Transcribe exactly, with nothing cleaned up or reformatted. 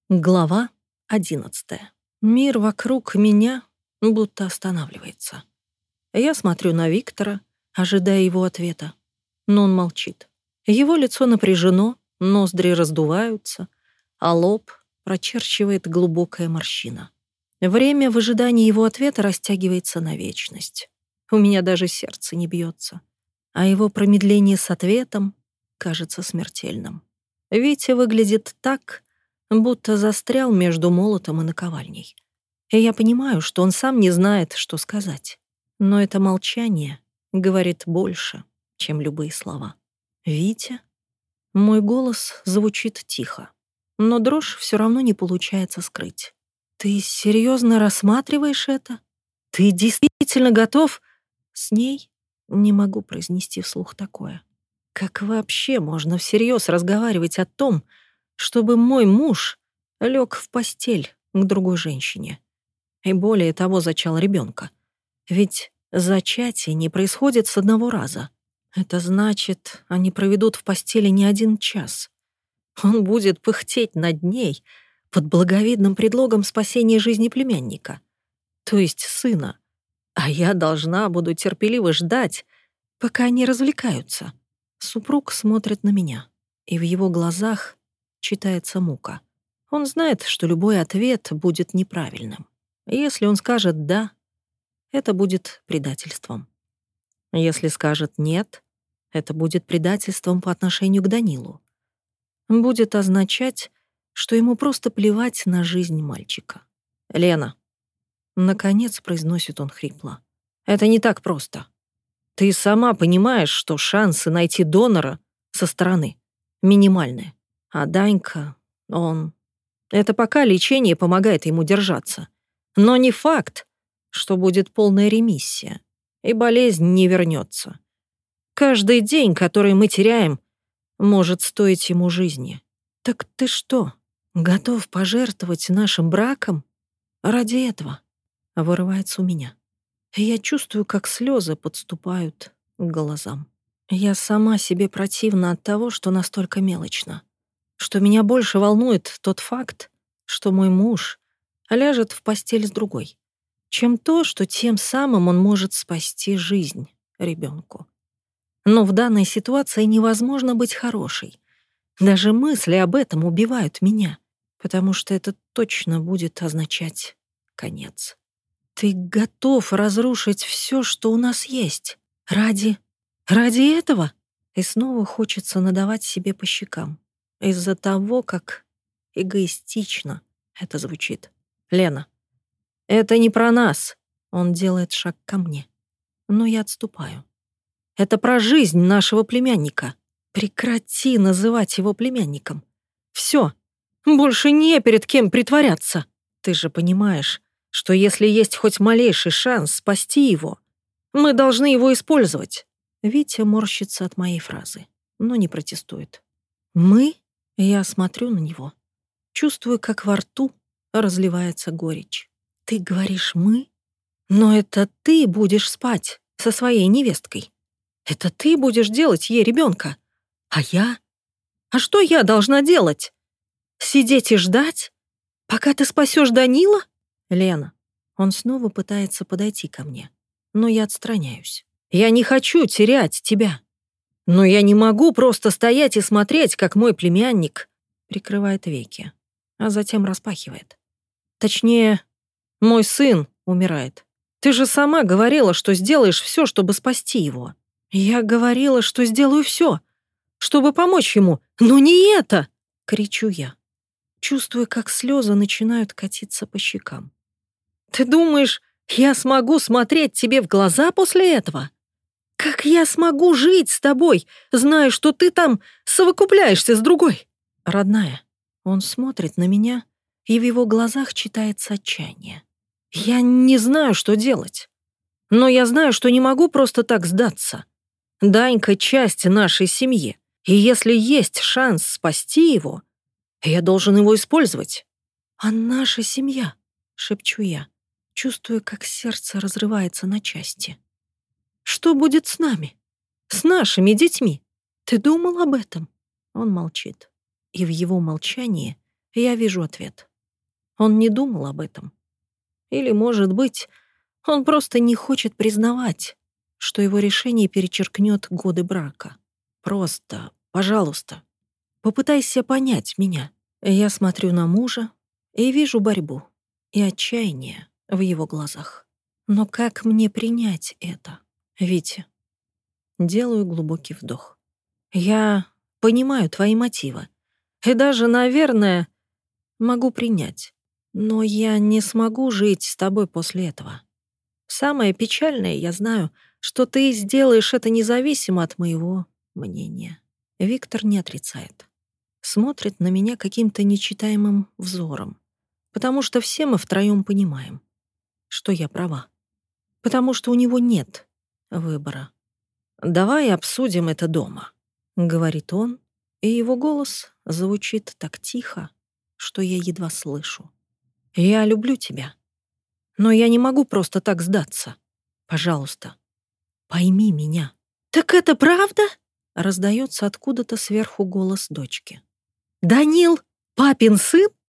Глава одиннадцатая. Мир вокруг меня будто останавливается. Я смотрю на Виктора, ожидая его ответа, но он молчит. Его лицо напряжено, ноздри раздуваются, а лоб прочерчивает глубокая морщина. Время в ожидании его ответа растягивается на вечность. У меня даже сердце не бьется, а его промедление с ответом кажется смертельным. Витя выглядит так, будто застрял между молотом и наковальней. И я понимаю, что он сам не знает, что сказать. Но это молчание говорит больше, чем любые слова. «Витя?» Мой голос звучит тихо, но дрожь все равно не получается скрыть. «Ты серьезно рассматриваешь это? Ты действительно готов?» С ней не могу произнести вслух такое. Как вообще можно всерьез разговаривать о том, чтобы мой муж лег в постель к другой женщине и более того зачал ребенка? Ведь зачатие не происходит с одного раза. Это значит, они проведут в постели не один час. Он будет пыхтеть над ней под благовидным предлогом спасения жизни племянника, то есть сына, а я должна буду терпеливо ждать, пока они развлекаются. Супруг смотрит на меня, и в его глазах читается мука. Он знает, что любой ответ будет неправильным. Если он скажет «да», это будет предательством. Если скажет «нет», это будет предательством по отношению к Данилу. Будет означать, что ему просто плевать на жизнь мальчика. «Лена», — наконец произносит он хрипло, — «это не так просто. Ты сама понимаешь, что шансы найти донора со стороны минимальные. А Данька, он... Это пока лечение помогает ему держаться. Но не факт, что будет полная ремиссия, и болезнь не вернется. Каждый день, который мы теряем, может стоить ему жизни. Так ты что, готов пожертвовать нашим браком ради этого?» Вырывается у меня. Я чувствую, как слезы подступают к глазам. Я сама себе противна от того, что настолько мелочно. Что меня больше волнует тот факт, что мой муж ляжет в постель с другой, чем то, что тем самым он может спасти жизнь ребенку. Но в данной ситуации невозможно быть хорошей. Даже мысли об этом убивают меня, потому что это точно будет означать конец. Ты готов разрушить все, что у нас есть? Ради... ради этого? И снова хочется надавать себе по щекам. Из-за того, как эгоистично это звучит. «Лена, это не про нас». Он делает шаг ко мне. Но я отступаю. «Это про жизнь нашего племянника. Прекрати называть его племянником. Все, больше не перед кем притворяться. Ты же понимаешь, что если есть хоть малейший шанс спасти его, мы должны его использовать». Витя морщится от моей фразы, но не протестует. «Мы?» Я смотрю на него, чувствую, как во рту разливается горечь. «Ты говоришь «мы»? Но это ты будешь спать со своей невесткой. Это ты будешь делать ей ребенка. А я? А что я должна делать? Сидеть и ждать, пока ты спасешь Данила?» «Лена». Он снова пытается подойти ко мне, но я отстраняюсь. «Я не хочу терять тебя. Но я не могу просто стоять и смотреть, как мой племянник прикрывает веки, а затем распахивает. Точнее, мой сын умирает. Ты же сама говорила, что сделаешь все, чтобы спасти его». «Я говорила, что сделаю все, чтобы помочь ему, но не это!» — кричу я, чувствуя, как слезы начинают катиться по щекам. «Ты думаешь, я смогу смотреть тебе в глаза после этого? Как я смогу жить с тобой, зная, что ты там совокупляешься с другой?» «Родная». Он смотрит на меня, и в его глазах читается отчаяние. «Я не знаю, что делать. Но я знаю, что не могу просто так сдаться. Данька — часть нашей семьи, и если есть шанс спасти его, я должен его использовать». «А наша семья?» — шепчу я, чувствуя, как сердце разрывается на части. «Что будет с нами? С нашими детьми? Ты думал об этом?» Он молчит, и в его молчании Я вижу ответ. Он не думал об этом. Или, может быть, он просто не хочет признавать, что его решение перечеркнет годы брака. Просто, пожалуйста, попытайся понять меня. Я смотрю на мужа и вижу борьбу и отчаяние в его глазах. Но как мне принять это, Витя? Делаю глубокий вдох. Я понимаю твои мотивы. И даже, наверное, могу принять. Но я не смогу жить с тобой после этого. Самое печальное, я знаю, что ты сделаешь это независимо от моего мнения. Виктор не отрицает. Смотрит на меня каким-то нечитаемым взором. Потому что все мы втроем понимаем, что я права. Потому что у него нет выбора. «Давай обсудим это дома», — говорит он, и его голос звучит так тихо, что я едва слышу. «Я люблю тебя, но я не могу просто так сдаться. Пожалуйста, пойми меня». «Так это правда?» — раздается откуда-то сверху голос дочки. «Данил, папин сын?»